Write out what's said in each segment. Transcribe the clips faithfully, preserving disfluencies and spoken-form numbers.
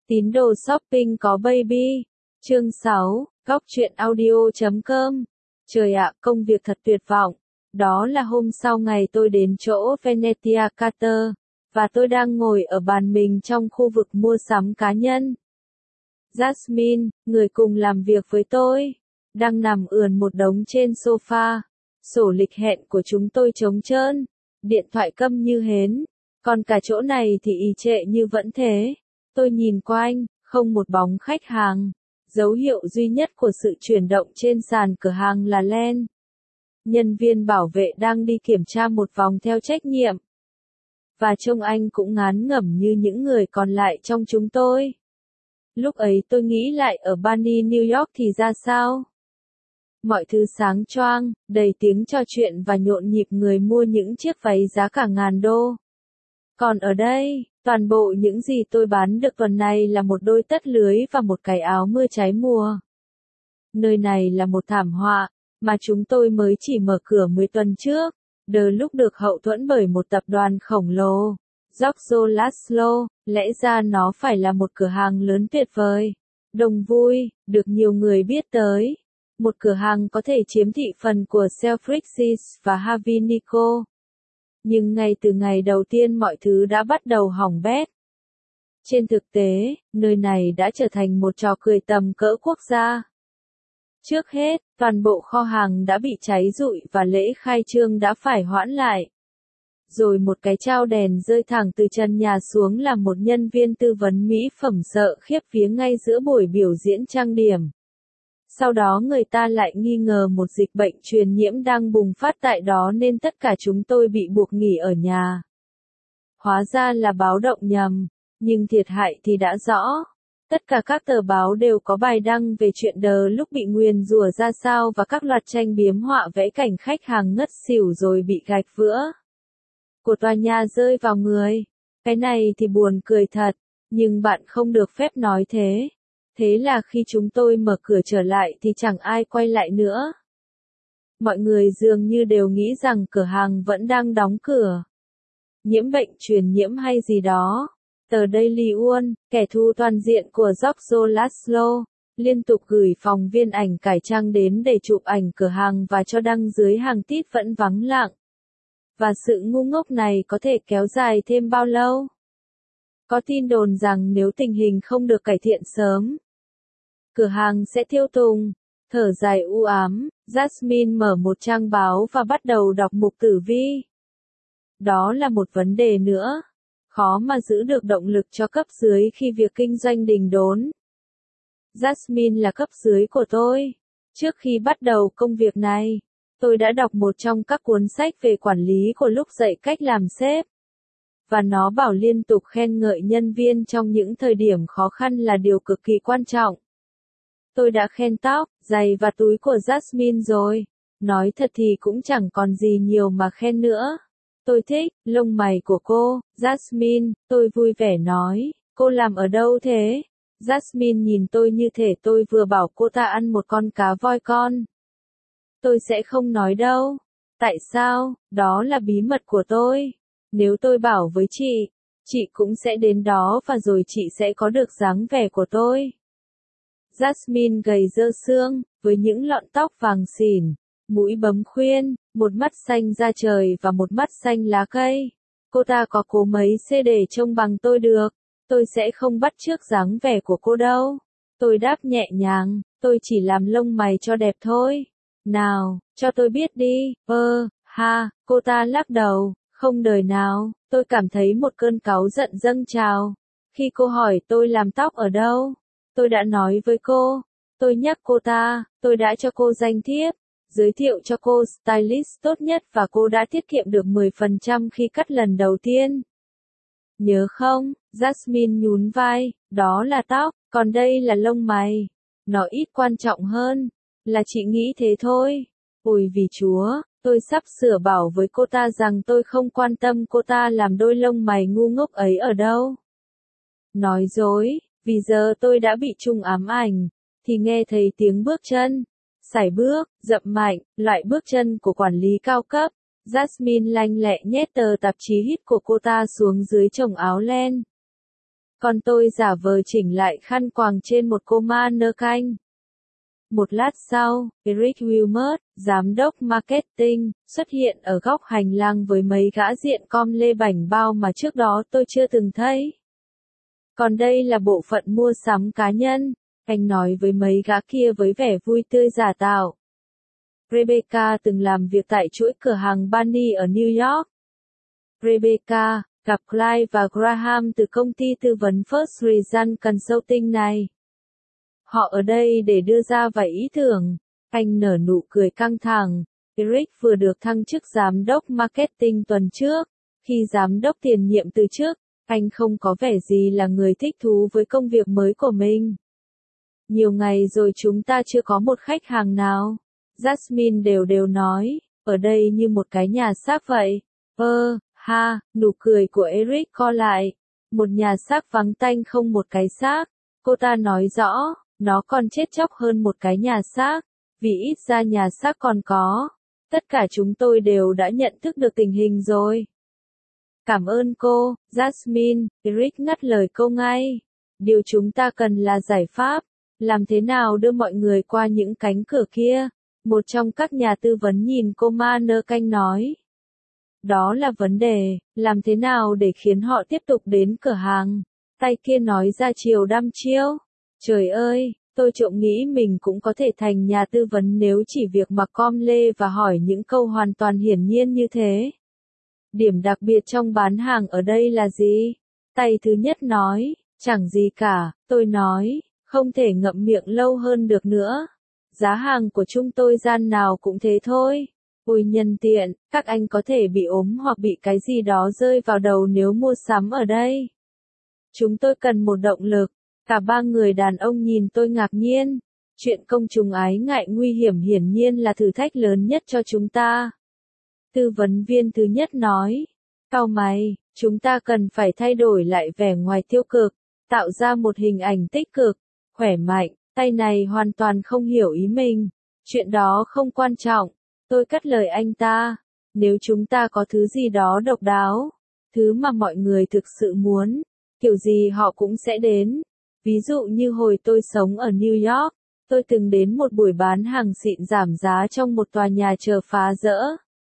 Tín đồ shopping có baby. Chương sáu, góc truyện audio chấm com. Trời ạ, công việc thật tuyệt vọng. Đó là hôm sau ngày tôi đến chỗ Venetia Carter, và tôi đang ngồi ở bàn mình trong khu vực mua sắm cá nhân. Jasmine, người cùng làm việc với tôi, đang nằm ườn một đống trên sofa. Sổ lịch hẹn của chúng tôi trống trơn, điện thoại câm như hến, còn cả chỗ này thì ì trệ như vẫn thế. Tôi nhìn quanh, không một bóng khách hàng. Dấu hiệu duy nhất của sự chuyển động trên sàn cửa hàng là Len. Nhân viên bảo vệ đang đi kiểm tra một vòng theo trách nhiệm. Và trông anh cũng ngán ngẩm như những người còn lại trong chúng tôi. Lúc ấy tôi nghĩ lại ở Bunny New York thì ra sao? Mọi thứ sáng choang, đầy tiếng trò chuyện và nhộn nhịp người mua những chiếc váy giá cả ngàn đô. Còn ở đây, toàn bộ những gì tôi bán được tuần này là một đôi tất lưới và một cái áo mưa trái mùa. Nơi này là một thảm họa, mà chúng tôi mới chỉ mở cửa mười tuần trước, đờ lúc được hậu thuẫn bởi một tập đoàn khổng lồ, Giorgio Laszlo, lẽ ra nó phải là một cửa hàng lớn tuyệt vời, đông vui, được nhiều người biết tới. Một cửa hàng có thể chiếm thị phần của Selfridges và Harvey Nico. Nhưng ngay từ ngày đầu tiên mọi thứ đã bắt đầu hỏng bét. Trên thực tế, nơi này đã trở thành một trò cười tầm cỡ quốc gia. Trước hết, toàn bộ kho hàng đã bị cháy rụi và lễ khai trương đã phải hoãn lại. Rồi một cái trao đèn rơi thẳng từ trần nhà xuống làm một nhân viên tư vấn mỹ phẩm sợ khiếp vía ngay giữa buổi biểu diễn trang điểm. Sau đó người ta lại nghi ngờ một dịch bệnh truyền nhiễm đang bùng phát tại đó nên tất cả chúng tôi bị buộc nghỉ ở nhà. Hóa ra là báo động nhầm, nhưng thiệt hại thì đã rõ. Tất cả các tờ báo đều có bài đăng về chuyện đờ lúc bị nguyền rủa ra sao và các loạt tranh biếm họa vẽ cảnh khách hàng ngất xỉu rồi bị gạch vữa của tòa nhà rơi vào người. Cái này thì buồn cười thật, nhưng bạn không được phép nói thế. Thế là khi chúng tôi mở cửa trở lại thì chẳng ai quay lại nữa. Mọi người dường như đều nghĩ rằng cửa hàng vẫn đang đóng cửa. Nhiễm bệnh truyền nhiễm hay gì đó. Tờ Daily One, kẻ thù toàn diện của Giorgio Laszlo, liên tục gửi phóng viên ảnh cải trang đến để chụp ảnh cửa hàng và cho đăng dưới hàng tít vẫn vắng lặng. Và sự ngu ngốc này có thể kéo dài thêm bao lâu? Có tin đồn rằng nếu tình hình không được cải thiện sớm, cửa hàng sẽ thiêu tùng. Thở dài u ám, Jasmine mở một trang báo và bắt đầu đọc mục tử vi. Đó là một vấn đề nữa. Khó mà giữ được động lực cho cấp dưới khi việc kinh doanh đình đốn. Jasmine là cấp dưới của tôi. Trước khi bắt đầu công việc này, tôi đã đọc một trong các cuốn sách về quản lý của lúc dạy cách làm sếp. Và nó bảo liên tục khen ngợi nhân viên trong những thời điểm khó khăn là điều cực kỳ quan trọng. Tôi đã khen tóc, giày và túi của Jasmine rồi. Nói thật thì cũng chẳng còn gì nhiều mà khen nữa. Tôi thích lông mày của cô, Jasmine, tôi vui vẻ nói. Cô làm ở đâu thế? Jasmine nhìn tôi như thể tôi vừa bảo cô ta ăn một con cá voi con. Tôi sẽ không nói đâu. Tại sao? Đó là bí mật của tôi. Nếu tôi bảo với chị, chị cũng sẽ đến đó và rồi chị sẽ có được dáng vẻ của tôi. Jasmine gầy dơ xương, với những lọn tóc vàng xỉn, mũi bấm khuyên, một mắt xanh da trời và một mắt xanh lá cây. Cô ta có cố mấy xê để trông bằng tôi được. Tôi sẽ không bắt chước dáng vẻ của cô đâu. Tôi đáp nhẹ nhàng, tôi chỉ làm lông mày cho đẹp thôi. Nào, cho tôi biết đi. Ơ, ha, cô ta lắc đầu, không đời nào. Tôi cảm thấy một cơn cáu giận dâng trào. Khi cô hỏi tôi làm tóc ở đâu, tôi đã nói với cô. Tôi nhắc cô ta, tôi đã cho cô danh thiếp, giới thiệu cho cô stylist tốt nhất và cô đã tiết kiệm được mười phần trăm khi cắt lần đầu tiên. Nhớ không? Jasmine nhún vai, đó là tóc, còn đây là lông mày. Nó ít quan trọng hơn, là chị nghĩ thế thôi. Ôi vì Chúa, tôi sắp sửa bảo với cô ta rằng tôi không quan tâm cô ta làm đôi lông mày ngu ngốc ấy ở đâu. Nói dối, vì giờ tôi đã bị trùng ám ảnh, thì nghe thấy tiếng bước chân. Sải bước, dậm mạnh, loại bước chân của quản lý cao cấp. Jasmine lanh lẹ nhét tờ tạp chí hit của cô ta xuống dưới chồng áo len. Còn tôi giả vờ chỉnh lại khăn quàng trên một cô ma nơ canh. Một lát sau, Eric Wilmer, giám đốc marketing, xuất hiện ở góc hành lang với mấy gã diện com lê bảnh bao mà trước đó tôi chưa từng thấy. Còn đây là bộ phận mua sắm cá nhân, anh nói với mấy gã kia với vẻ vui tươi giả tạo. Rebecca từng làm việc tại chuỗi cửa hàng Barney ở New York. Rebecca gặp Clive và Graham từ công ty tư vấn First Result Consulting này. Họ ở đây để đưa ra vài ý tưởng. Anh nở nụ cười căng thẳng. Eric vừa được thăng chức giám đốc marketing tuần trước. Khi giám đốc tiền nhiệm từ trước, anh không có vẻ gì là người thích thú với công việc mới của mình. Nhiều ngày rồi chúng ta chưa có một khách hàng nào. Jasmine đều đều nói, ở đây như một cái nhà xác vậy. Ơ, ha, nụ cười của Eric co lại. Một nhà xác vắng tanh không một cái xác. Cô ta nói rõ, nó còn chết chóc hơn một cái nhà xác, vì ít ra nhà xác còn có. Tất cả chúng tôi đều đã nhận thức được tình hình rồi. Cảm ơn cô, Jasmine, Eric ngắt lời cô ngay. Điều chúng ta cần là giải pháp. Làm thế nào đưa mọi người qua những cánh cửa kia? Một trong các nhà tư vấn nhìn cô ma nơ canh nói. Đó là vấn đề, làm thế nào để khiến họ tiếp tục đến cửa hàng? Tay kia nói ra chiều đăm chiêu. Trời ơi, tôi trộm nghĩ mình cũng có thể thành nhà tư vấn nếu chỉ việc mặc com lê và hỏi những câu hoàn toàn hiển nhiên như thế. Điểm đặc biệt trong bán hàng ở đây là gì? Tay thứ nhất nói, chẳng gì cả, tôi nói, không thể ngậm miệng lâu hơn được nữa. Giá hàng của chúng tôi gian nào cũng thế thôi. Ôi nhân tiện, các anh có thể bị ốm hoặc bị cái gì đó rơi vào đầu nếu mua sắm ở đây. Chúng tôi cần một động lực. Cả ba người đàn ông nhìn tôi ngạc nhiên. Chuyện công chúng ái ngại nguy hiểm hiển nhiên là thử thách lớn nhất cho chúng ta. Tư vấn viên thứ nhất nói. Cau mày, chúng ta cần phải thay đổi lại vẻ ngoài tiêu cực, tạo ra một hình ảnh tích cực, khỏe mạnh. Tay này hoàn toàn không hiểu ý mình. Chuyện đó không quan trọng. Tôi cắt lời anh ta. Nếu chúng ta có thứ gì đó độc đáo, thứ mà mọi người thực sự muốn, kiểu gì họ cũng sẽ đến. Ví dụ như hồi tôi sống ở New York, tôi từng đến một buổi bán hàng xịn giảm giá trong một tòa nhà chờ phá rỡ.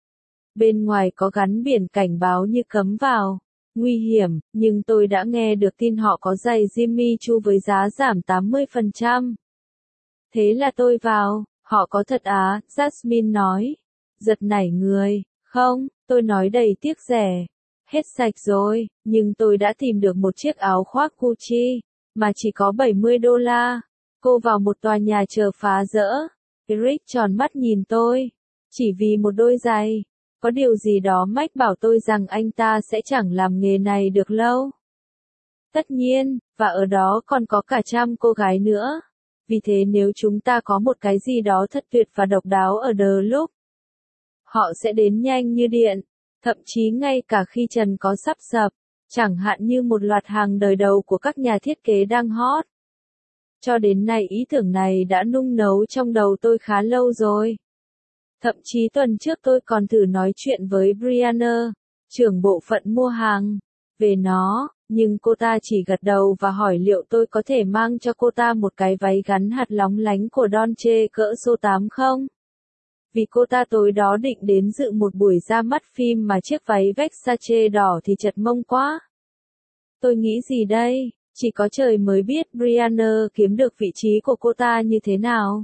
Bên ngoài có gắn biển cảnh báo như cấm vào, nguy hiểm, nhưng tôi đã nghe được tin họ có giày Jimmy Choo với giá giảm tám mươi phần trăm. Thế là tôi vào, họ có thật á, Jasmine nói. Giật nảy người, không, tôi nói đầy tiếc rẻ. Hết sạch rồi, nhưng tôi đã tìm được một chiếc áo khoác Gucci, mà chỉ có bảy mươi đô la. Cô vào một tòa nhà chờ phá rỡ. Eric tròn mắt nhìn tôi. Chỉ vì một đôi giày. Có điều gì đó mách bảo tôi rằng anh ta sẽ chẳng làm nghề này được lâu. Tất nhiên, và ở đó còn có cả trăm cô gái nữa. Vì thế nếu chúng ta có một cái gì đó thật tuyệt và độc đáo ở The Look, họ sẽ đến nhanh như điện. Thậm chí ngay cả khi trần có sắp sập. Chẳng hạn như một loạt hàng đời đầu của các nhà thiết kế đang hot. Cho đến nay ý tưởng này đã nung nấu trong đầu tôi khá lâu rồi. Thậm chí tuần trước tôi còn thử nói chuyện với Brianna, trưởng bộ phận mua hàng, về nó, nhưng cô ta chỉ gật đầu và hỏi liệu tôi có thể mang cho cô ta một cái váy gắn hạt lóng lánh của Dolce cỡ số tám không? Vì cô ta tối đó định đến dự một buổi ra mắt phim mà chiếc váy Versace đỏ thì chật mông quá. Tôi nghĩ gì đây? Chỉ có trời mới biết Brianna kiếm được vị trí của cô ta như thế nào.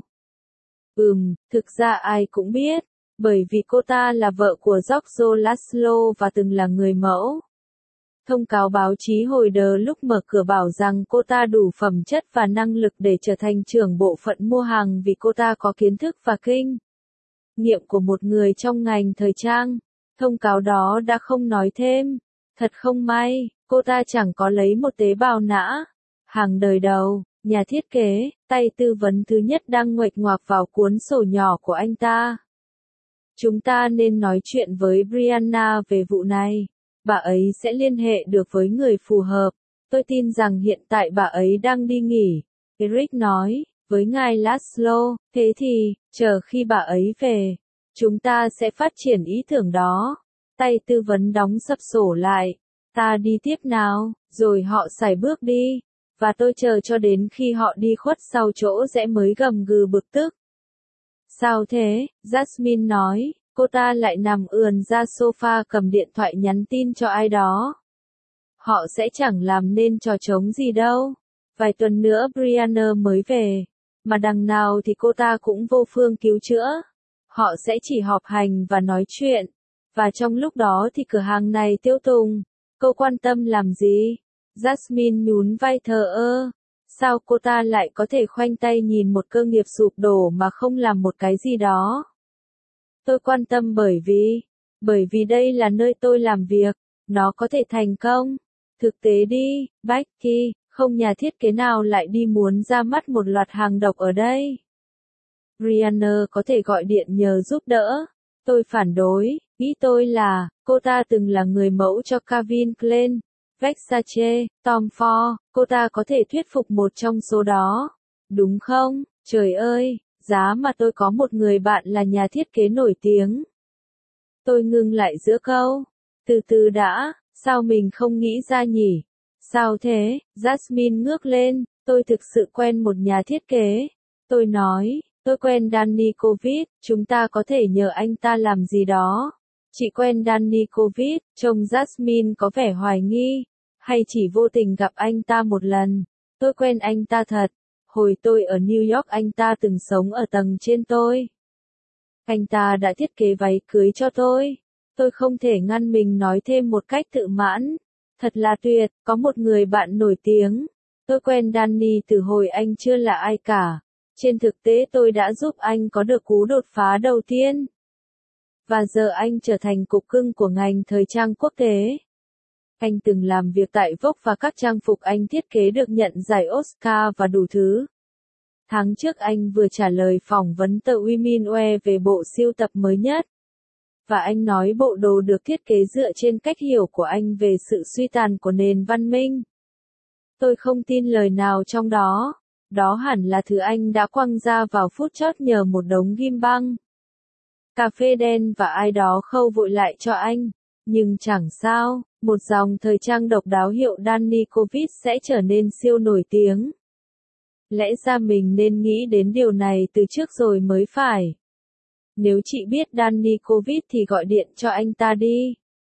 Ừm, thực ra ai cũng biết, bởi vì cô ta là vợ của Giorgio Laszlo và từng là người mẫu. Thông cáo báo chí hồi The Look mở cửa bảo rằng cô ta đủ phẩm chất và năng lực để trở thành trưởng bộ phận mua hàng vì cô ta có kiến thức và kinh nghiệm của một người trong ngành thời trang. Thông cáo đó đã không nói thêm. Thật không may, cô ta chẳng có lấy một tế bào nã. Hàng đời đầu, nhà thiết kế, tay tư vấn thứ nhất đang nguệch ngoạc vào cuốn sổ nhỏ của anh ta. Chúng ta nên nói chuyện với Brianna về vụ này. Bà ấy sẽ liên hệ được với người phù hợp. Tôi tin rằng hiện tại bà ấy đang đi nghỉ. Eric nói, với ngài Laszlo, thế thì, chờ khi bà ấy về, chúng ta sẽ phát triển ý tưởng đó. Tay tư vấn đóng sập sổ lại. Ta đi tiếp nào. Rồi họ sải bước đi, và tôi chờ cho đến khi họ đi khuất sau chỗ rẽ mới gầm gừ bực tức. Sao thế? Jasmine nói, cô ta lại nằm ườn ra sofa cầm điện thoại nhắn tin cho ai đó. Họ sẽ chẳng làm nên trò trống gì đâu. Vài tuần nữa Brianna mới về, mà đằng nào thì cô ta cũng vô phương cứu chữa. Họ sẽ chỉ họp hành và nói chuyện, và trong lúc đó thì cửa hàng này tiêu tùng. Cô quan tâm làm gì? Jasmine nhún vai thờ ơ. Sao cô ta lại có thể khoanh tay nhìn một cơ nghiệp sụp đổ mà không làm một cái gì đó? Tôi quan tâm bởi vì, bởi vì đây là nơi tôi làm việc, nó có thể thành công. Thực tế đi, Becky, không nhà thiết kế nào lại đi muốn ra mắt một loạt hàng độc ở đây. Brianna có thể gọi điện nhờ giúp đỡ. Tôi phản đối, nghĩ tôi là, cô ta từng là người mẫu cho Calvin Klein, Versace, Tom Ford, cô ta có thể thuyết phục một trong số đó. Đúng không? Trời ơi, giá mà tôi có một người bạn là nhà thiết kế nổi tiếng. Tôi ngừng lại giữa câu. Từ từ đã, sao mình không nghĩ ra nhỉ? Sao thế? Jasmine ngước lên, tôi thực sự quen một nhà thiết kế. Tôi nói, tôi quen Danny Kovic, chúng ta có thể nhờ anh ta làm gì đó. Chị quen Danny Kovic, trông Jasmine có vẻ hoài nghi, hay chỉ vô tình gặp anh ta một lần. Tôi quen anh ta thật. Hồi tôi ở New York anh ta từng sống ở tầng trên tôi. Anh ta đã thiết kế váy cưới cho tôi. Tôi không thể ngăn mình nói thêm một cách tự mãn. Thật là tuyệt, có một người bạn nổi tiếng. Tôi quen Danny từ hồi anh chưa là ai cả. Trên thực tế tôi đã giúp anh có được cú đột phá đầu tiên. Và giờ anh trở thành cục cưng của ngành thời trang quốc tế. Anh từng làm việc tại Vogue và các trang phục anh thiết kế được nhận giải Oscar và đủ thứ. Tháng trước anh vừa trả lời phỏng vấn tờ Women Wear về bộ sưu tập mới nhất. Và anh nói bộ đồ được thiết kế dựa trên cách hiểu của anh về sự suy tàn của nền văn minh. Tôi không tin lời nào trong đó. Đó hẳn là thứ anh đã quăng ra vào phút chót nhờ một đống ghim băng. Cà phê đen và ai đó khâu vội lại cho anh. Nhưng chẳng sao, một dòng thời trang độc đáo hiệu Danny Kovic sẽ trở nên siêu nổi tiếng. Lẽ ra mình nên nghĩ đến điều này từ trước rồi mới phải. Nếu chị biết Danny Kovic thì gọi điện cho anh ta đi.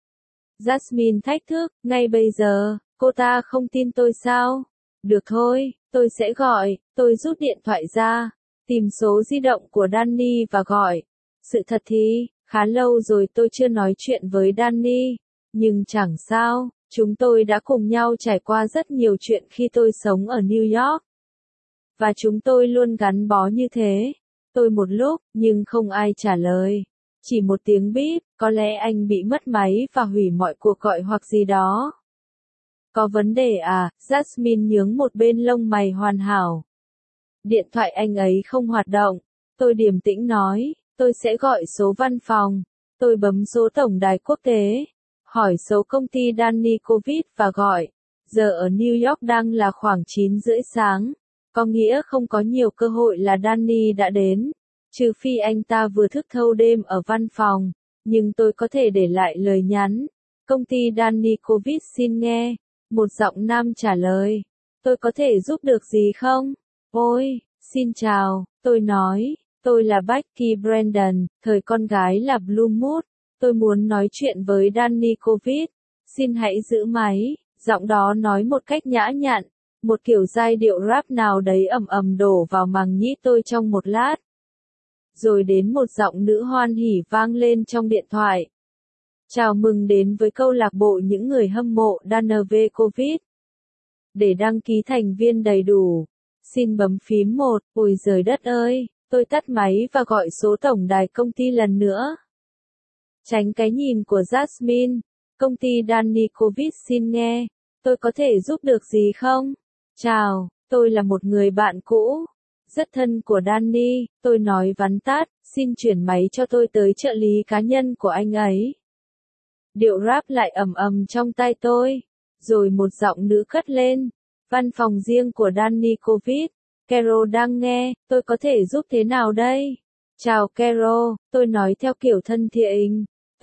Jasmine thách thức, ngay bây giờ, cô ta không tin tôi sao? Được thôi, tôi sẽ gọi, tôi rút điện thoại ra, tìm số di động của Danny và gọi. Sự thật thì, khá lâu rồi tôi chưa nói chuyện với Danny, nhưng chẳng sao, chúng tôi đã cùng nhau trải qua rất nhiều chuyện khi tôi sống ở New York. Và chúng tôi luôn gắn bó như thế. Tôi một lúc, nhưng không ai trả lời. Chỉ một tiếng bíp, có lẽ anh bị mất máy và hủy mọi cuộc gọi hoặc gì đó. Có vấn đề à? Jasmine nhướng một bên lông mày hoàn hảo. Điện thoại anh ấy không hoạt động. Tôi điềm tĩnh nói, tôi sẽ gọi số văn phòng. Tôi bấm số tổng đài quốc tế. Hỏi số công ty Danny Kovic và gọi. Giờ ở New York đang là khoảng chín rưỡi sáng. Có nghĩa không có nhiều cơ hội là Danny đã đến. Trừ phi anh ta vừa thức thâu đêm ở văn phòng. Nhưng tôi có thể để lại lời nhắn. Công ty Danny Kovic xin nghe. Một giọng nam trả lời. Tôi có thể giúp được gì không? Ôi, xin chào, tôi nói. Tôi là Becky Brandon, thời con gái là Blue Mood. Tôi muốn nói chuyện với Danny Kovic. Xin hãy giữ máy. Giọng đó nói một cách nhã nhặn. Một kiểu giai điệu rap nào đấy ầm ầm đổ vào màng nhĩ tôi trong một lát. Rồi đến một giọng nữ hoan hỉ vang lên trong điện thoại. Chào mừng đến với câu lạc bộ những người hâm mộ Danny Kovic. Để đăng ký thành viên đầy đủ, xin bấm phím một. Ôi giời đất ơi, tôi tắt máy và gọi số tổng đài công ty lần nữa. Tránh cái nhìn của Jasmine. Công ty Danny Kovic xin nghe. Tôi có thể giúp được gì không? Chào, tôi là một người bạn cũ. Rất thân của Danny, tôi nói vắn tắt, xin chuyển máy cho tôi tới trợ lý cá nhân của anh ấy. Điệu rap lại ầm ầm trong tai tôi. Rồi một giọng nữ cất lên. Văn phòng riêng của Danny Kovic. Carol đang nghe, tôi có thể giúp thế nào đây? Chào Carol, tôi nói theo kiểu thân thiện.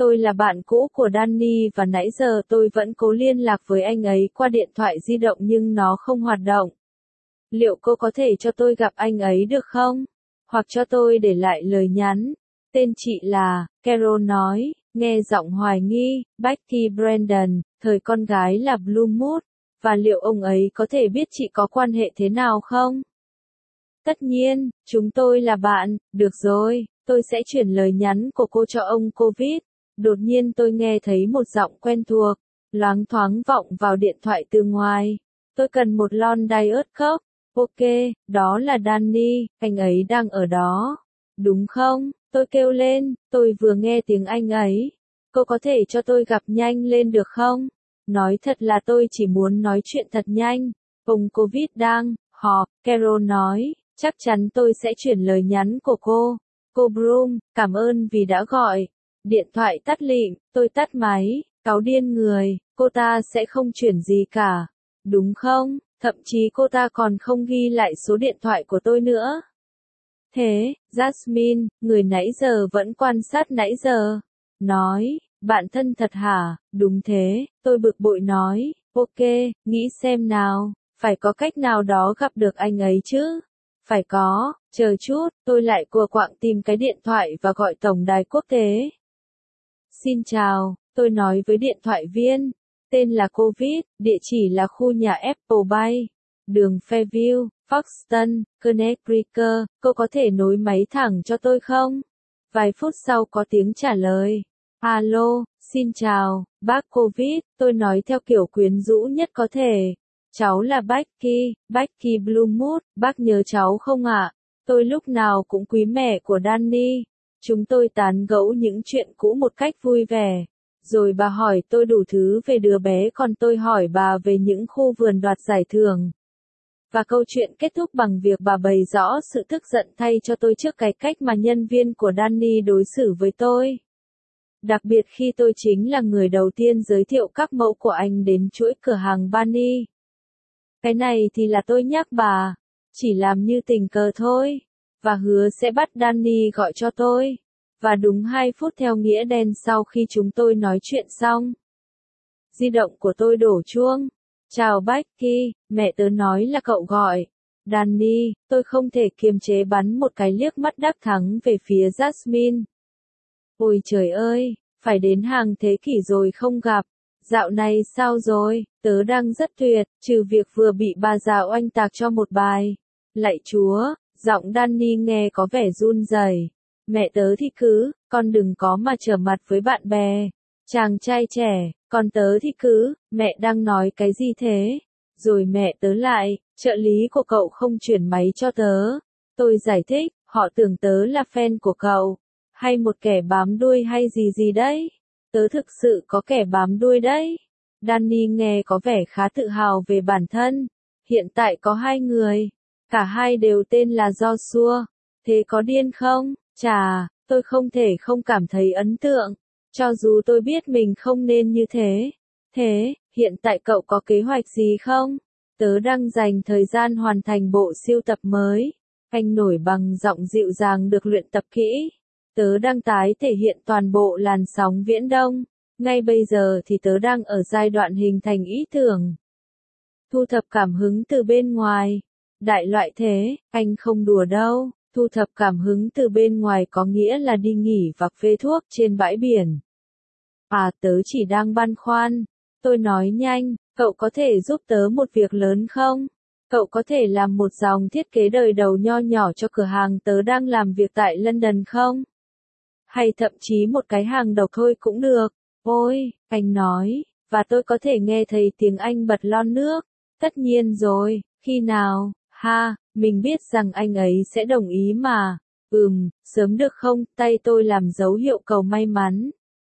Tôi là bạn cũ của Danny và nãy giờ tôi vẫn cố liên lạc với anh ấy qua điện thoại di động nhưng nó không hoạt động. Liệu cô có thể cho tôi gặp anh ấy được không? Hoặc cho tôi để lại lời nhắn. Tên chị là, Carol nói, nghe giọng hoài nghi, Becky Brandon, thời con gái là Bluemood, và liệu ông ấy có thể biết chị có quan hệ thế nào không? Tất nhiên, chúng tôi là bạn, được rồi, tôi sẽ chuyển lời nhắn của cô cho ông Covid. Đột nhiên tôi nghe thấy một giọng quen thuộc, loáng thoáng vọng vào điện thoại từ ngoài. Tôi cần một lon Diet Coke. Ok, đó là Danny, anh ấy đang ở đó. Đúng không? Tôi kêu lên, tôi vừa nghe tiếng anh ấy. Cô có thể cho tôi gặp nhanh lên được không? Nói thật là tôi chỉ muốn nói chuyện thật nhanh. Ông Covid đang họp, Carol nói, chắc chắn tôi sẽ chuyển lời nhắn của cô. Cô Broom, cảm ơn vì đã gọi. Điện thoại tắt lịm, tôi tắt máy, cáu điên người, cô ta sẽ không chuyển gì cả. Đúng không? Thậm chí cô ta còn không ghi lại số điện thoại của tôi nữa. Thế, Jasmine, người nãy giờ vẫn quan sát nãy giờ. Nói, bạn thân thật hả? Đúng thế, tôi bực bội nói, ok, nghĩ xem nào, phải có cách nào đó gặp được anh ấy chứ. Phải có, chờ chút, tôi lại cua quạng tìm cái điện thoại và gọi tổng đài quốc tế. Xin chào, tôi nói với điện thoại viên. Tên là Covid, địa chỉ là khu nhà Apple Bay, đường Fairview, Foxton, Connecticut, cô có thể nối máy thẳng cho tôi không? Vài phút sau có tiếng trả lời. Alo, xin chào, bác Covid, tôi nói theo kiểu quyến rũ nhất có thể. Cháu là Becky, Becky Bluemood, bác nhớ cháu không ạ? Tôi lúc nào cũng quý mẹ của Danny. Chúng tôi tán gẫu những chuyện cũ một cách vui vẻ. Rồi bà hỏi tôi đủ thứ về đứa bé còn tôi hỏi bà về những khu vườn đoạt giải thưởng. Và câu chuyện kết thúc bằng việc bà bày rõ sự tức giận thay cho tôi trước cái cách mà nhân viên của Danny đối xử với tôi. Đặc biệt khi tôi chính là người đầu tiên giới thiệu các mẫu của anh đến chuỗi cửa hàng Barney. Cái này thì là tôi nhắc bà, chỉ làm như tình cờ thôi, và hứa sẽ bắt Danny gọi cho tôi. Và đúng hai phút theo nghĩa đen sau khi chúng tôi nói chuyện xong, di động của tôi đổ chuông. Chào Becky, mẹ tớ nói là cậu gọi. Danny, tôi không thể kiềm chế bắn một cái liếc mắt đắc thắng về phía Jasmine. Ôi trời ơi, phải đến hàng thế kỷ rồi không gặp. Dạo này sao rồi, tớ đang rất tuyệt, trừ việc vừa bị bà già oanh tạc cho một bài. Lạy Chúa, giọng Danny nghe có vẻ run rẩy. Mẹ tớ thì cứ, con đừng có mà trở mặt với bạn bè. Chàng trai trẻ, còn tớ thì cứ, mẹ đang nói cái gì thế? Rồi mẹ tớ lại, trợ lý của cậu không chuyển máy cho tớ. Tôi giải thích, họ tưởng tớ là fan của cậu. Hay một kẻ bám đuôi hay gì gì đấy. Tớ thực sự có kẻ bám đuôi đấy. Danny nghe có vẻ khá tự hào về bản thân. Hiện tại có hai người. Cả hai đều tên là Joshua. Thế có điên không? Chà, tôi không thể không cảm thấy ấn tượng. Cho dù tôi biết mình không nên như thế. Thế, hiện tại cậu có kế hoạch gì không? Tớ đang dành thời gian hoàn thành bộ siêu tập mới. Anh nổi bằng giọng dịu dàng được luyện tập kỹ. Tớ đang tái thể hiện toàn bộ làn sóng viễn đông. Ngay bây giờ thì tớ đang ở giai đoạn hình thành ý tưởng. Thu thập cảm hứng từ bên ngoài. Đại loại thế, anh không đùa đâu. Thu thập cảm hứng từ bên ngoài có nghĩa là đi nghỉ và phê thuốc trên bãi biển. À, tớ chỉ đang băn khoăn. Tôi nói nhanh, cậu có thể giúp tớ một việc lớn không? Cậu có thể làm một dòng thiết kế đời đầu nho nhỏ cho cửa hàng tớ đang làm việc tại London không? Hay thậm chí một cái hàng độc thôi cũng được. Ôi, anh nói, và tôi có thể nghe thấy tiếng anh bật lon nước. Tất nhiên rồi, khi nào, ha, mình biết rằng anh ấy sẽ đồng ý mà. Ừm, sớm được không, tay tôi làm dấu hiệu cầu may mắn.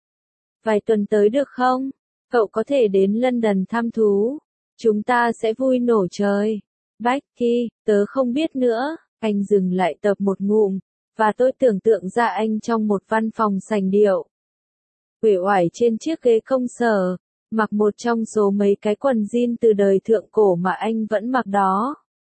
Vài tuần tới được không? Cậu có thể đến London thăm thú. Chúng ta sẽ vui nổ trời. Becky, tớ không biết nữa. Anh dừng lại tập một ngụm. Và tôi tưởng tượng ra anh trong một văn phòng sành điệu. Uể oải trên chiếc ghế công sở. Mặc một trong số mấy cái quần jean từ đời thượng cổ mà anh vẫn mặc đó.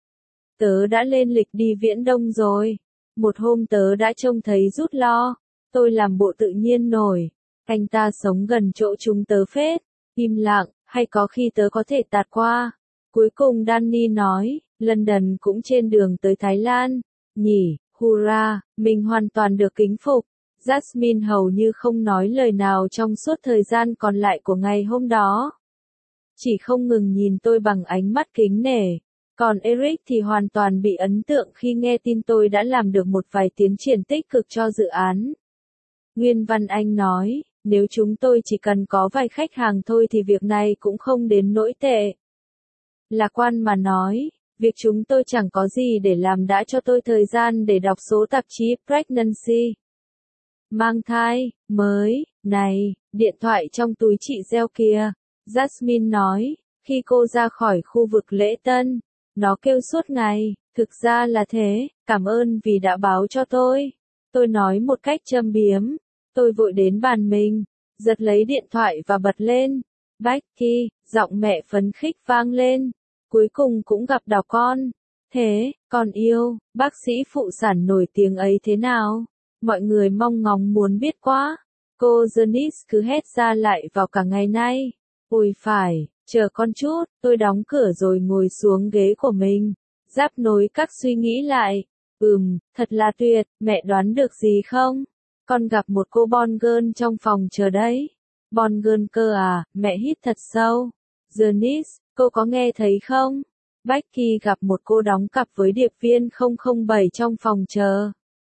Tớ đã lên lịch đi Viễn Đông rồi. Một hôm tớ đã trông thấy rút lo. Tôi làm bộ tự nhiên nổi. Anh ta sống gần chỗ chúng tớ phết. Im lặng, hay có khi tớ có thể tạt qua. Cuối cùng Danny nói, London cũng trên đường tới Thái Lan. Nhỉ, hurra, mình hoàn toàn được kính phục. Jasmine hầu như không nói lời nào trong suốt thời gian còn lại của ngày hôm đó. Chỉ không ngừng nhìn tôi bằng ánh mắt kính nể. Còn Eric thì hoàn toàn bị ấn tượng khi nghe tin tôi đã làm được một vài tiến triển tích cực cho dự án. Nguyên văn anh nói, nếu chúng tôi chỉ cần có vài khách hàng thôi thì việc này cũng không đến nỗi tệ. Lạc quan mà nói, việc chúng tôi chẳng có gì để làm đã cho tôi thời gian để đọc số tạp chí Pregnancy. Mang thai, mới, này, điện thoại trong túi chị gieo kìa. Jasmine nói, khi cô ra khỏi khu vực lễ tân. Nó kêu suốt ngày, thực ra là thế, cảm ơn vì đã báo cho tôi. Tôi nói một cách châm biếm. Tôi vội đến bàn mình, giật lấy điện thoại và bật lên. Becky, giọng mẹ phấn khích vang lên. Cuối cùng cũng gặp đào con. Thế, con yêu, bác sĩ phụ sản nổi tiếng ấy thế nào? Mọi người mong ngóng muốn biết quá. Cô Janice cứ hét ra lại vào cả ngày nay. Ôi phải, chờ con chút, tôi đóng cửa rồi ngồi xuống ghế của mình. Giáp nối các suy nghĩ lại. Ừm, thật là tuyệt, mẹ đoán được gì không? Con gặp một cô bon girl trong phòng chờ đấy. Bon girl cơ à, mẹ hít thật sâu. Janice, cô có nghe thấy không? Becky gặp một cô đóng cặp với điệp viên không không bảy trong phòng chờ.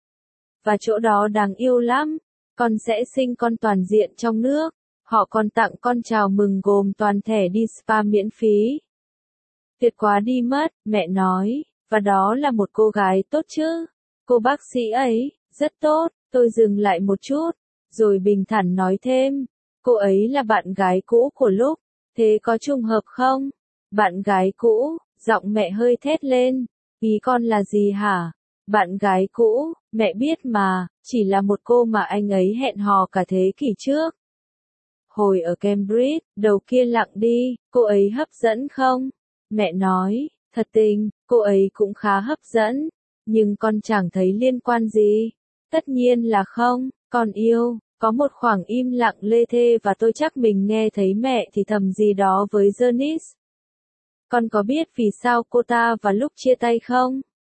Và chỗ đó đáng yêu lắm. Con sẽ sinh con toàn diện trong nước. Họ còn tặng con chào mừng gồm toàn thẻ đi spa miễn phí. Tuyệt quá đi mất, mẹ nói. Và đó là một cô gái tốt chứ. Cô bác sĩ ấy, rất tốt. Tôi dừng lại một chút. Rồi bình thản nói thêm. Cô ấy là bạn gái cũ của Lúc. Thế có trùng hợp không? Bạn gái cũ, giọng mẹ hơi thét lên. Ý con là gì hả? Bạn gái cũ, mẹ biết mà, chỉ là một cô mà anh ấy hẹn hò cả thế kỷ trước. Hồi ở Cambridge, đầu kia lặng đi, cô ấy hấp dẫn không? Mẹ nói, thật tình, cô ấy cũng khá hấp dẫn. Nhưng con chẳng thấy liên quan gì. Tất nhiên là không, con yêu. Có một khoảng im lặng lê thê và tôi chắc mình nghe thấy mẹ thì thầm gì đó với Janice. Con có biết vì sao cô ta và Lúc chia tay không?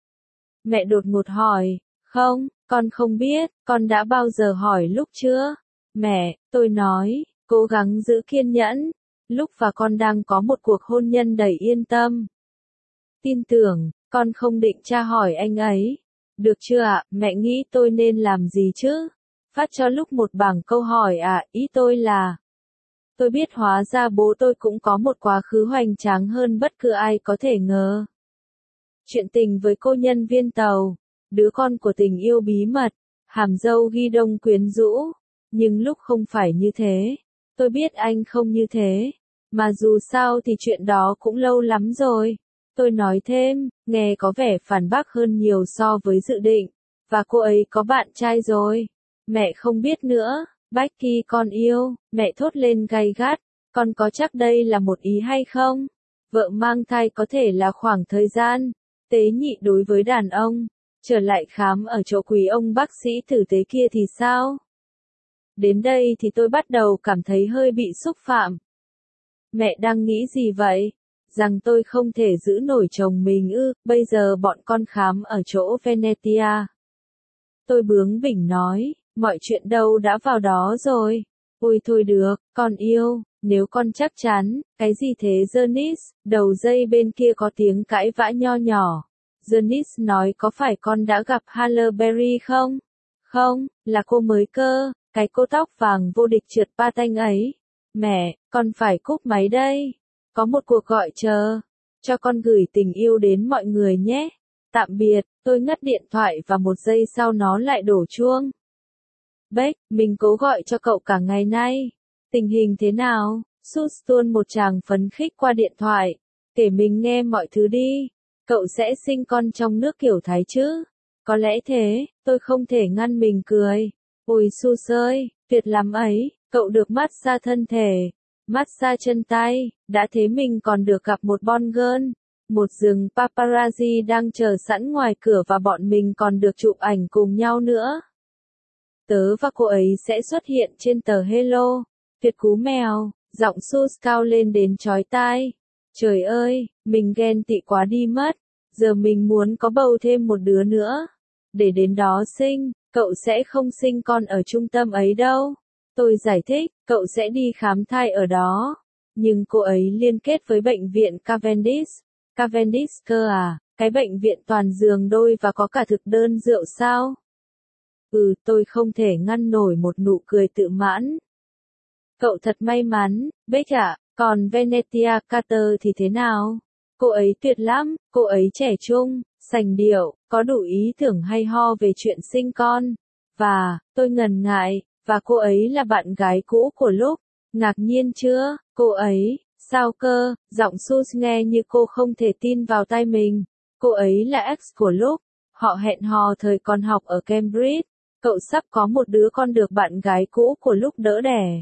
Mẹ đột ngột hỏi. Không, con không biết, con đã bao giờ hỏi Lúc chưa? Mẹ, tôi nói, cố gắng giữ kiên nhẫn. Lúc và con đang có một cuộc hôn nhân đầy yên tâm. Tin tưởng, con không định tra hỏi anh ấy. Được chưa ạ, mẹ nghĩ tôi nên làm gì chứ? Phát cho Lúc một bảng câu hỏi à, ý tôi là. Tôi biết hóa ra bố tôi cũng có một quá khứ hoành tráng hơn bất cứ ai có thể ngờ. Chuyện tình với cô nhân viên tàu, đứa con của tình yêu bí mật, hàm dâu ghi đông quyến rũ. Nhưng Lúc không phải như thế. Tôi biết anh không như thế. Mà dù sao thì chuyện đó cũng lâu lắm rồi. Tôi nói thêm, nghe có vẻ phản bác hơn nhiều so với dự định. Và cô ấy có bạn trai rồi. Mẹ không biết nữa. Becky con yêu, mẹ thốt lên gay gắt. Con có chắc đây là một ý hay không? Vợ mang thai có thể là khoảng thời gian tế nhị đối với đàn ông. Trở lại khám ở chỗ quý ông bác sĩ tử tế kia thì sao? Đến đây thì tôi bắt đầu cảm thấy hơi bị xúc phạm. Mẹ đang nghĩ gì vậy? Rằng tôi không thể giữ nổi chồng mình ư, bây giờ bọn con khám ở chỗ Venetia. Tôi bướng bỉnh nói, mọi chuyện đâu đã vào đó rồi. Ôi thôi được, con yêu, nếu con chắc chắn, cái gì thế Janice? Đầu dây bên kia có tiếng cãi vã nho nhỏ. Janice nói có phải con đã gặp Halle Berry không? Không, là cô mới cơ, cái cô tóc vàng vô địch trượt patin ấy. Mẹ, con phải cúp máy đây. Có một cuộc gọi chờ. Cho con gửi tình yêu đến mọi người nhé. Tạm biệt, tôi ngắt điện thoại và một giây sau nó lại đổ chuông. Beck, mình cố gọi cho cậu cả ngày nay. Tình hình thế nào? Sus tuôn một tràng phấn khích qua điện thoại. Kể mình nghe mọi thứ đi. Cậu sẽ sinh con trong nước kiểu Thái chứ? Có lẽ thế, tôi không thể ngăn mình cười. Ôi Sus ơi, tuyệt lắm ấy, cậu được massage thân thể, massage chân tay, đã thế mình còn được gặp một bon girl. Một rừng paparazzi đang chờ sẵn ngoài cửa và bọn mình còn được chụp ảnh cùng nhau nữa. Tớ và cô ấy sẽ xuất hiện trên tờ Hello. Việt cú mèo, giọng Sus cao lên đến chói tai. Trời ơi, mình ghen tị quá đi mất. Giờ mình muốn có bầu thêm một đứa nữa. Để đến đó sinh, cậu sẽ không sinh con ở trung tâm ấy đâu. Tôi giải thích, cậu sẽ đi khám thai ở đó. Nhưng cô ấy liên kết với bệnh viện Cavendish. Cavendish cơ à, cái bệnh viện toàn giường đôi và có cả thực đơn rượu sao? Ừ, tôi không thể ngăn nổi một nụ cười tự mãn. Cậu thật may mắn, Beck ạ, còn Venetia Carter thì thế nào? Cô ấy tuyệt lắm, cô ấy trẻ trung, sành điệu, có đủ ý tưởng hay ho về chuyện sinh con. Và, tôi ngần ngại, và cô ấy là bạn gái cũ của Lúc. Ngạc nhiên chưa, cô ấy, sao cơ, giọng Sus nghe như cô không thể tin vào tai mình. Cô ấy là ex của Lúc, họ hẹn hò thời còn học ở Cambridge. Cậu sắp có một đứa con được bạn gái cũ của Lúc đỡ đẻ.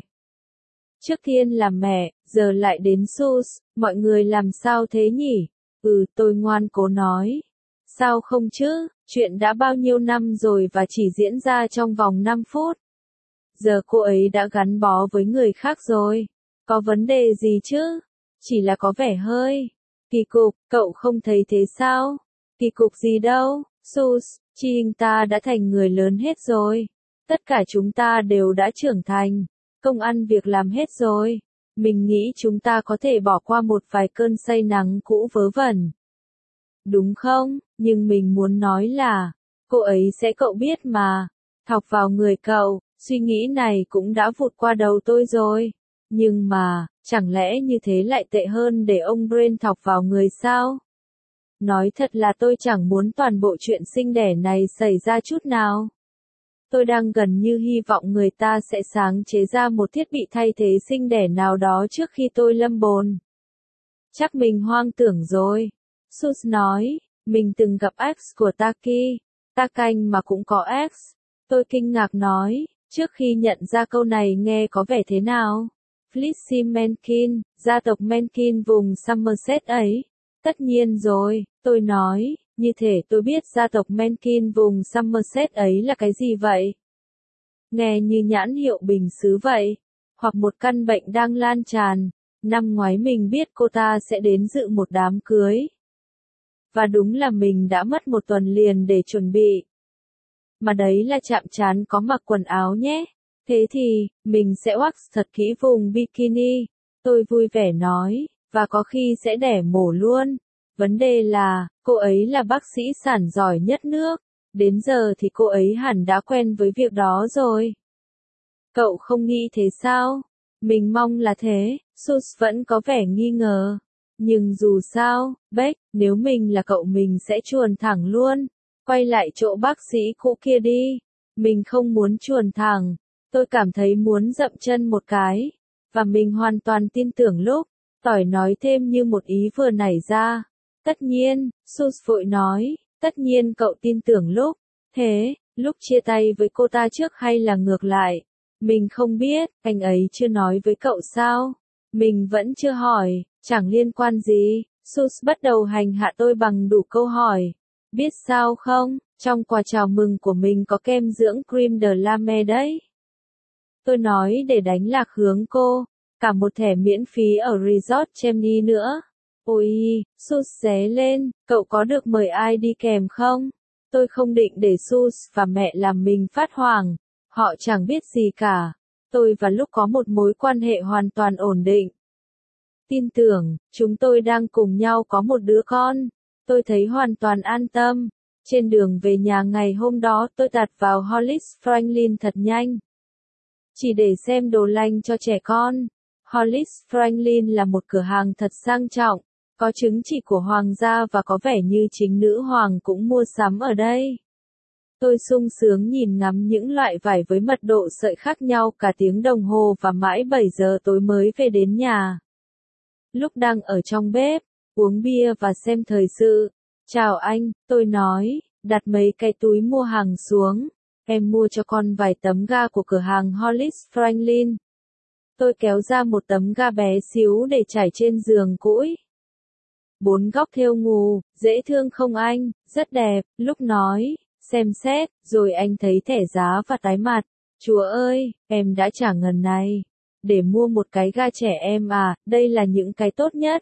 Trước tiên là mẹ, giờ lại đến Sus, mọi người làm sao thế nhỉ? Ừ, tôi ngoan cố nói. Sao không chứ, chuyện đã bao nhiêu năm rồi và chỉ diễn ra trong vòng năm phút. Giờ cô ấy đã gắn bó với người khác rồi. Có vấn đề gì chứ? Chỉ là có vẻ hơi kỳ cục, cậu không thấy thế sao? Kỳ cục gì đâu, Sus, chị anh ta đã thành người lớn hết rồi. Tất cả chúng ta đều đã trưởng thành, công ăn việc làm hết rồi. Mình nghĩ chúng ta có thể bỏ qua một vài cơn say nắng cũ vớ vẩn. Đúng không? Nhưng mình muốn nói là, cô ấy sẽ cậu biết mà. Thọc vào người cậu, suy nghĩ này cũng đã vụt qua đầu tôi rồi. Nhưng mà, chẳng lẽ như thế lại tệ hơn để ông Brain thọc vào người sao? Nói thật là tôi chẳng muốn toàn bộ chuyện sinh đẻ này xảy ra chút nào. Tôi đang gần như hy vọng người ta sẽ sáng chế ra một thiết bị thay thế sinh đẻ nào đó trước khi tôi lâm bồn. Chắc mình hoang tưởng rồi. Sus nói, mình từng gặp ex của Taki. Takanh mà cũng có ex. Tôi kinh ngạc nói, trước khi nhận ra câu này nghe có vẻ thế nào? Flissy Menkin, gia tộc Menkin vùng Somerset ấy. Tất nhiên rồi, tôi nói, như thể tôi biết gia tộc Menkin vùng Somerset ấy là cái gì vậy? Nghe như nhãn hiệu bình xứ vậy, hoặc một căn bệnh đang lan tràn. Năm ngoái mình biết cô ta sẽ đến dự một đám cưới. Và đúng là mình đã mất một tuần liền để chuẩn bị. Mà đấy là chạm trán có mặc quần áo nhé. Thế thì, mình sẽ wax thật kỹ vùng bikini. Tôi vui vẻ nói, và có khi sẽ đẻ mổ luôn. Vấn đề là, cô ấy là bác sĩ sản giỏi nhất nước. Đến giờ thì cô ấy hẳn đã quen với việc đó rồi. Cậu không nghĩ thế sao? Mình mong là thế. Sus vẫn có vẻ nghi ngờ. Nhưng dù sao, Beck, nếu mình là cậu mình sẽ chuồn thẳng luôn. Quay lại chỗ bác sĩ cũ kia đi. Mình không muốn chuồn thẳng. Tôi cảm thấy muốn dậm chân một cái. Và mình hoàn toàn tin tưởng Lúc. Tỏi nói thêm như một ý vừa nảy ra. Tất nhiên, Sus vội nói, tất nhiên cậu tin tưởng Lúc. Thế, Lúc chia tay với cô ta trước hay là ngược lại? Mình không biết, anh ấy chưa nói với cậu sao? Mình vẫn chưa hỏi, chẳng liên quan gì. Sus bắt đầu hành hạ tôi bằng đủ câu hỏi. Biết sao không, trong quà chào mừng của mình có kem dưỡng cream de la mer đấy. Tôi nói để đánh lạc hướng cô, cả một thẻ miễn phí ở Resort Chemney nữa. Ôi, Sus ré lên, cậu có được mời ai đi kèm không? Tôi không định để Sus và mẹ làm mình phát hoảng, họ chẳng biết gì cả. Tôi và Lúc có một mối quan hệ hoàn toàn ổn định. Tin tưởng, chúng tôi đang cùng nhau có một đứa con. Tôi thấy hoàn toàn an tâm. Trên đường về nhà ngày hôm đó tôi tạt vào Hollis Franklin thật nhanh. Chỉ để xem đồ lành cho trẻ con. Hollis Franklin là một cửa hàng thật sang trọng, có chứng chỉ của hoàng gia và có vẻ như chính nữ hoàng cũng mua sắm ở đây. Tôi sung sướng nhìn ngắm những loại vải với mật độ sợi khác nhau cả tiếng đồng hồ và mãi bảy giờ tối mới về đến nhà. Lúc đang ở trong bếp, uống bia và xem thời sự. Chào anh, tôi nói, đặt mấy cái túi mua hàng xuống. Em mua cho con vài tấm ga của cửa hàng Hollis Franklin. Tôi kéo ra một tấm ga bé xíu để trải trên giường cũi. Bốn góc thêu ngù, dễ thương không anh, rất đẹp, Lúc nói, xem xét, rồi anh thấy thẻ giá và tái mặt. Chúa ơi, em đã trả ngần này. Để mua một cái ga trẻ em à, đây là những cái tốt nhất.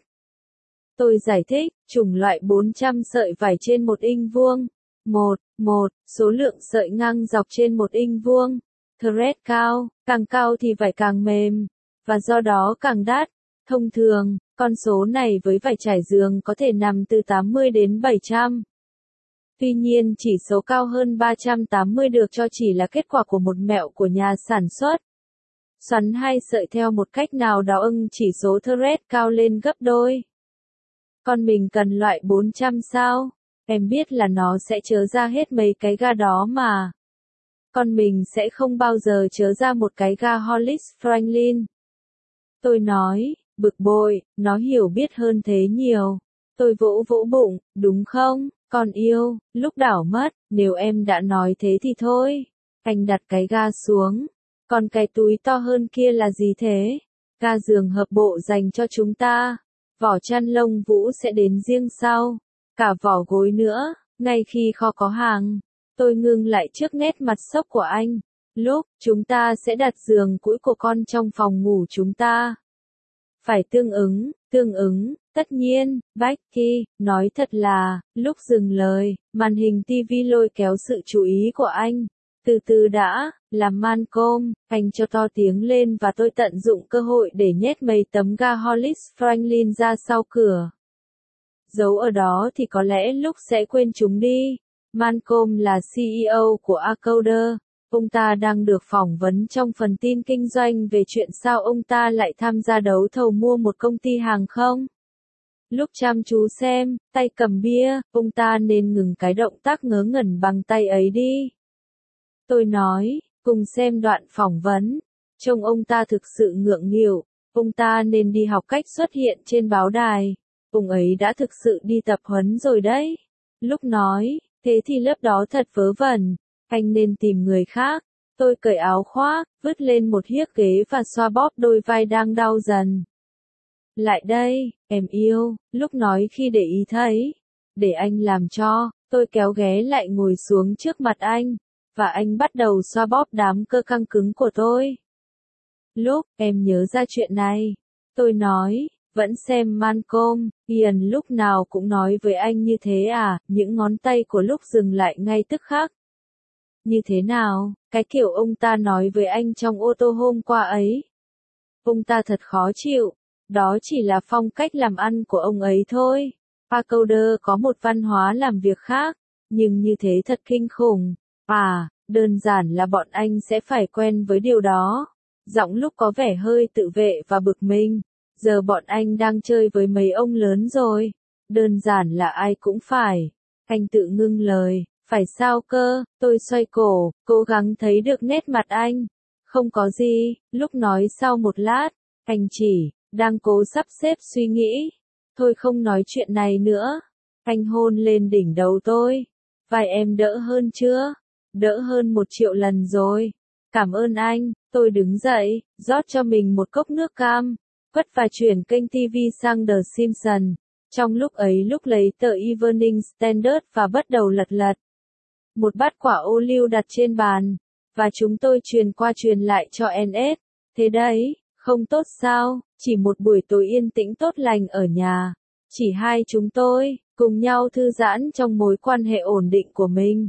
Tôi giải thích, chủng loại bốn trăm sợi vải trên một inch vuông. một, một, số lượng sợi ngang dọc trên một inch vuông. Thread cao, càng cao thì vải càng mềm, và do đó càng đắt. Thông thường, con số này với vải trải giường có thể nằm từ tám mươi đến bảy trăm. Tuy nhiên chỉ số cao hơn ba trăm tám mươi được cho chỉ là kết quả của một mẹo của nhà sản xuất. Xoắn hai sợi theo một cách nào đó ưng chỉ số thread cao lên gấp đôi. Con mình cần loại bốn trăm sao? Em biết là nó sẽ chớ ra hết mấy cái ga đó mà. Con mình sẽ không bao giờ chớ ra một cái ga Hollis Franklin. Tôi nói, bực bội, nó hiểu biết hơn thế nhiều. Tôi vỗ vỗ bụng, đúng không, con yêu, lúc đảo mất, nếu em đã nói thế thì thôi. Anh đặt cái ga xuống. Còn cái túi to hơn kia là gì thế? Ga giường hợp bộ dành cho chúng ta. Vỏ chăn lông vũ sẽ đến riêng sau. Cả vỏ gối nữa, ngay khi kho có hàng. Tôi ngưng lại trước nét mặt sốc của anh. Lúc, chúng ta sẽ đặt giường cũi của con trong phòng ngủ chúng ta. Phải tương ứng, tương ứng, tất nhiên, Becky, nói thật là, lúc dừng lời, màn hình ti vi lôi kéo sự chú ý của anh. Từ từ đã, làm Malcolm, anh cho to tiếng lên và tôi tận dụng cơ hội để nhét mấy tấm ga Hollis Franklin ra sau cửa. Giấu ở đó thì có lẽ lúc sẽ quên chúng đi. Malcolm là xê e ô của Accounter. Ông ta đang được phỏng vấn trong phần tin kinh doanh về chuyện sao ông ta lại tham gia đấu thầu mua một công ty hàng không. Lúc chăm chú xem, tay cầm bia, ông ta nên ngừng cái động tác ngớ ngẩn bằng tay ấy đi. Tôi nói, cùng xem đoạn phỏng vấn. Trông ông ta thực sự ngượng nghịu, ông ta nên đi học cách xuất hiện trên báo đài. Ông ấy đã thực sự đi tập huấn rồi đấy. Lúc nói, thế thì lớp đó thật vớ vẩn. Anh nên tìm người khác. Tôi cởi áo khoác, vứt lên một chiếc ghế và xoa bóp đôi vai đang đau dần. Lại đây, em yêu, lúc nói khi để ý thấy. Để anh làm cho, tôi kéo ghé lại ngồi xuống trước mặt anh. Và anh bắt đầu xoa bóp đám cơ căng cứng của tôi. Lúc, em nhớ ra chuyện này. Tôi nói, vẫn xem Malcolm, Ian lúc nào cũng nói với anh như thế à, những ngón tay của lúc dừng lại ngay tức khắc. Như thế nào, cái kiểu ông ta nói với anh trong ô tô hôm qua ấy. Ông ta thật khó chịu, đó chỉ là phong cách làm ăn của ông ấy thôi. Accounter có một văn hóa làm việc khác, nhưng như thế thật kinh khủng. À, đơn giản là bọn anh sẽ phải quen với điều đó. Giọng lúc có vẻ hơi tự vệ và bực mình. Giờ bọn anh đang chơi với mấy ông lớn rồi. Đơn giản là ai cũng phải. Anh tự ngưng lời. Phải sao cơ, tôi xoay cổ, cố gắng thấy được nét mặt anh. Không có gì, lúc nói sau một lát, anh chỉ, đang cố sắp xếp suy nghĩ. Thôi không nói chuyện này nữa. Anh hôn lên đỉnh đầu tôi. Vai em đỡ hơn chưa? Đỡ hơn một triệu lần rồi. Cảm ơn anh, tôi đứng dậy, rót cho mình một cốc nước cam. Vất và chuyển kênh ti vi sang The Simpsons. Trong lúc ấy lúc lấy tờ Evening Standard và bắt đầu lật lật. Một bát quả ô liu đặt trên bàn, và chúng tôi truyền qua truyền lại cho en ét. Thế đấy, không tốt sao, chỉ một buổi tối yên tĩnh tốt lành ở nhà. Chỉ hai chúng tôi, cùng nhau thư giãn trong mối quan hệ ổn định của mình.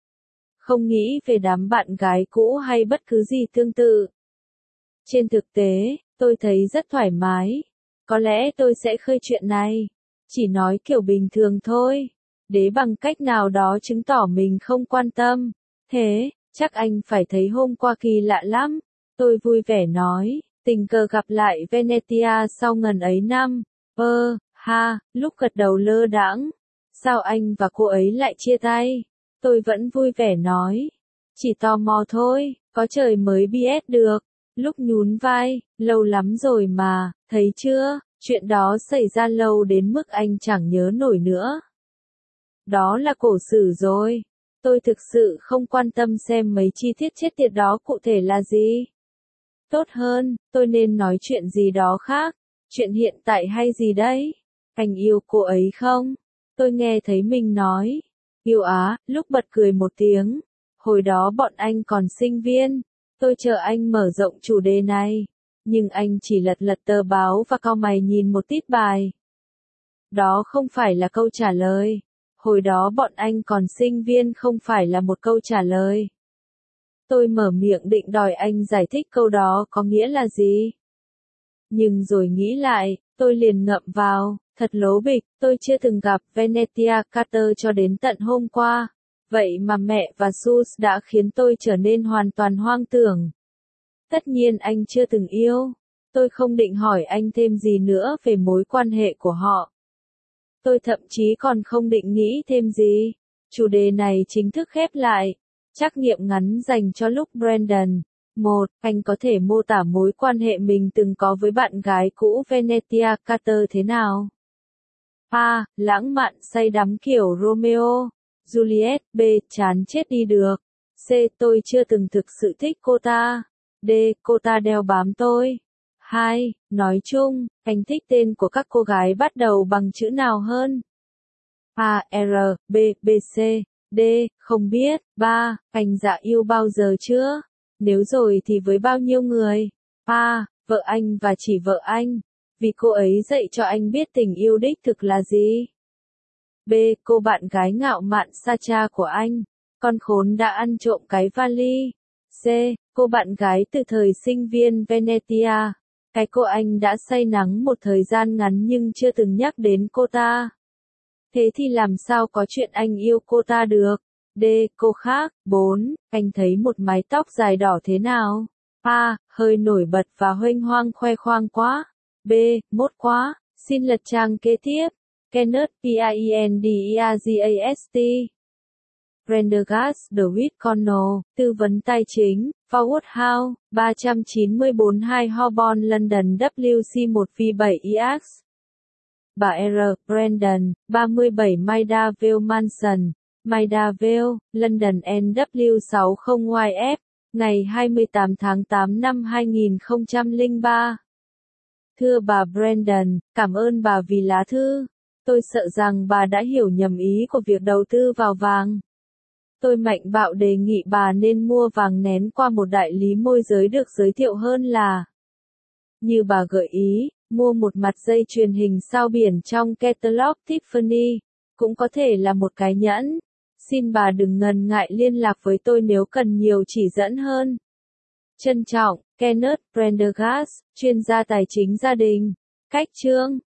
Không nghĩ về đám bạn gái cũ hay bất cứ gì tương tự. Trên thực tế, tôi thấy rất thoải mái. Có lẽ tôi sẽ khơi chuyện này. Chỉ nói kiểu bình thường thôi. Để bằng cách nào đó chứng tỏ mình không quan tâm. Thế, chắc anh phải thấy hôm qua kỳ lạ lắm. Tôi vui vẻ nói, tình cờ gặp lại Venetia sau ngần ấy năm. Ơ, ha, lúc gật đầu lơ đãng. Sao anh và cô ấy lại chia tay? Tôi vẫn vui vẻ nói. Chỉ tò mò thôi, có trời mới biết được. Lúc nhún vai, lâu lắm rồi mà, thấy chưa, chuyện đó xảy ra lâu đến mức anh chẳng nhớ nổi nữa. Đó là cổ sử rồi. Tôi thực sự không quan tâm xem mấy chi tiết chết tiệt đó cụ thể là gì. Tốt hơn, tôi nên nói chuyện gì đó khác. Chuyện hiện tại hay gì đấy? Anh yêu cô ấy không? Tôi nghe thấy mình nói. Yêu á, lúc bật cười một tiếng. Hồi đó bọn anh còn sinh viên. Tôi chờ anh mở rộng chủ đề này, nhưng anh chỉ lật lật tờ báo và cau mày nhìn một tít bài. Đó không phải là câu trả lời. Hồi đó bọn anh còn sinh viên không phải là một câu trả lời. Tôi mở miệng định đòi anh giải thích câu đó có nghĩa là gì. Nhưng rồi nghĩ lại, tôi liền ngậm vào, thật lố bịch, tôi chưa từng gặp Venetia Carter cho đến tận hôm qua. Vậy mà mẹ và Sus đã khiến tôi trở nên hoàn toàn hoang tưởng. Tất nhiên anh chưa từng yêu. Tôi không định hỏi anh thêm gì nữa về mối quan hệ của họ. Tôi thậm chí còn không định nghĩ thêm gì. Chủ đề này chính thức khép lại. Trắc nghiệm ngắn dành cho lúc Brandon. một. Anh có thể mô tả mối quan hệ mình từng có với bạn gái cũ Venetia Carter thế nào? A. Lãng mạn say đắm kiểu Romeo, Juliet. B. Chán chết đi được. C. Tôi chưa từng thực sự thích cô ta. D. Cô ta đeo bám tôi. hai. Nói chung, anh thích tên của các cô gái bắt đầu bằng chữ nào hơn? A. R, B, B, C, D. Không biết. ba. Anh dạ yêu bao giờ chưa? Nếu rồi thì với bao nhiêu người? A. Vợ anh và chỉ vợ anh. Vì cô ấy dạy cho anh biết tình yêu đích thực là gì. B. Cô bạn gái ngạo mạn Sacha của anh. Con khốn đã ăn trộm cái vali. C. Cô bạn gái từ thời sinh viên Venetia. Cái cô anh đã say nắng một thời gian ngắn nhưng chưa từng nhắc đến cô ta. Thế thì làm sao có chuyện anh yêu cô ta được? D. Cô khác. bốn. Anh thấy một mái tóc dài đỏ thế nào? A. Hơi nổi bật và huênh hoang khoe khoang quá. B. Mốt quá. Xin lật trang kế tiếp. Kenneth P I N D E R G A S T. Prendergast, David Connell, tư vấn tài chính, Forward House, ba chín bốn hai Holborn, London W C một V bảy E X. Bà R. Brandon, ba mươi bảy Maida Vale Mansion, Maida Vale, London N W sáu mươi Y F, ngày hai mươi tám tháng tám năm hai nghìn không trăm lẻ ba. Thưa bà Brandon, cảm ơn bà vì lá thư. Tôi sợ rằng bà đã hiểu nhầm ý của việc đầu tư vào vàng. Tôi mạnh bạo đề nghị bà nên mua vàng nén qua một đại lý môi giới được giới thiệu hơn là, như bà gợi ý, mua một mặt dây chuyền hình sao biển trong catalog Tiffany, cũng có thể là một cái nhẫn. Xin bà đừng ngần ngại liên lạc với tôi nếu cần nhiều chỉ dẫn hơn. Trân trọng, Kenneth Prendergast, chuyên gia tài chính gia đình. Cách chương